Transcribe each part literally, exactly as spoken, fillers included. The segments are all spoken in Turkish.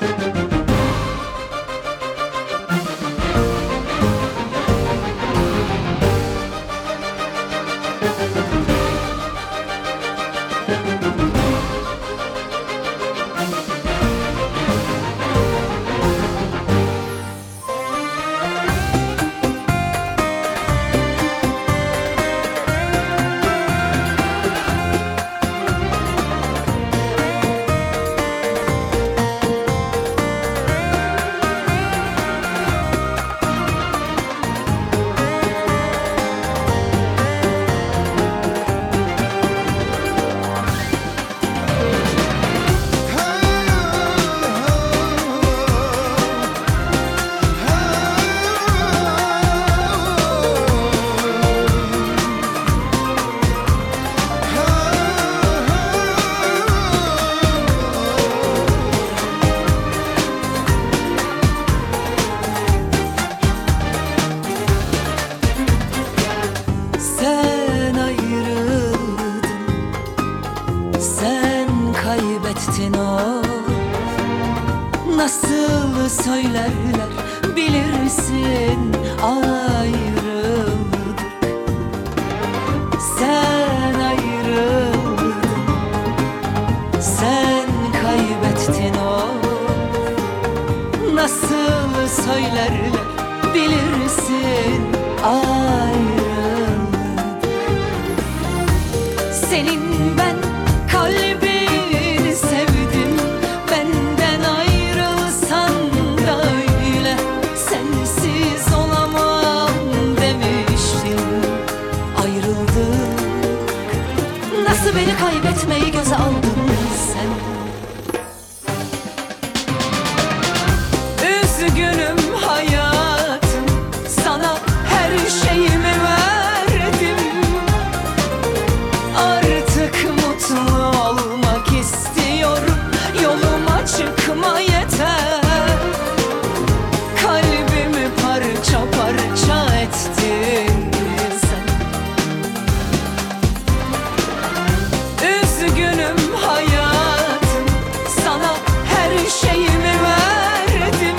kaybettin o. Nasıl söylerler bilirsin, ayrıldık. Sen ayrıldın, sen kaybettin o. Nasıl söylerler bilirsin, ayrıldık. Senin ben kalbini sevdim, benden ayrılsan da öyle. Sensiz olamam demiştin, ayrıldık. Nasıl beni kaybetmeyi göze aldın sen? Üzgünüm hayatım, sana her şeyimi verdim. Artık mutlu olmak istiyorum, yoluma çıkma yeter. Kalbimi parça parça ettin sen. Üzgünüm hayatım, sana her şeyimi verdim.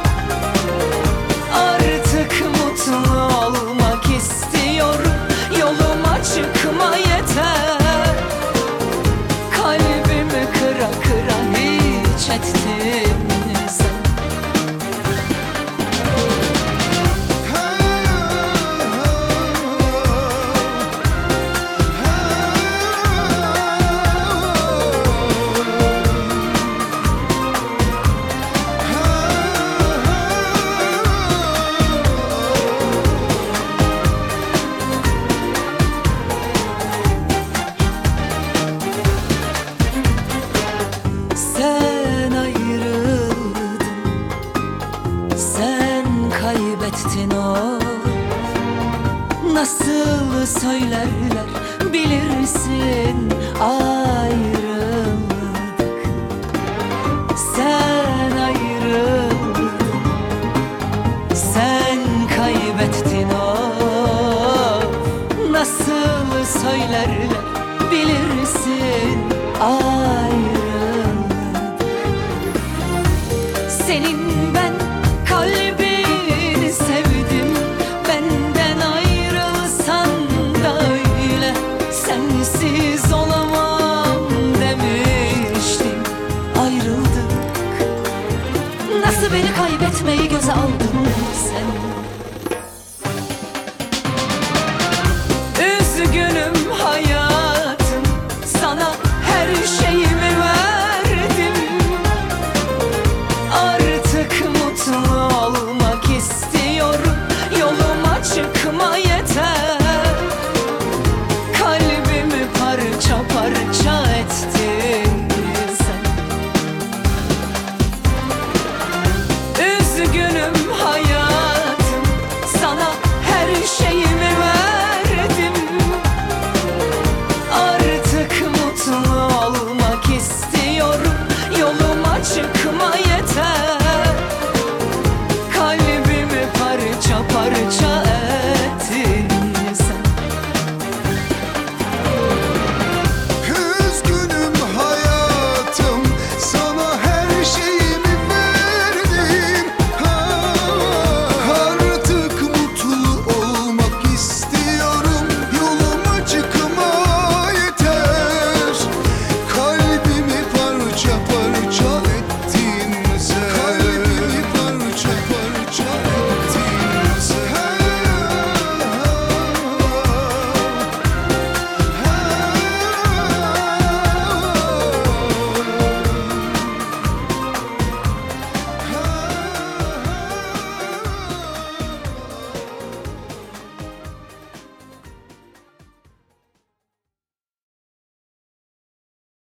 Artık mutlu olmak istiyorum, yoluma çıkma yeter. Kalbimi kıra kıra hiç ettin sen. Sen ayrıldın, sen kaybettin o. Nasıl söylerler bilirsin, ayrıldık. Sen ayrıldın, sen kaybettin o. Nasıl söylerler bilirsin, ayrıldık. Senin ben kalbini sevdim, benden ayrılsan da öyle. Sensiz olamam demiştim, ayrıldık. Nasıl beni kaybetmeyi göze aldın sen?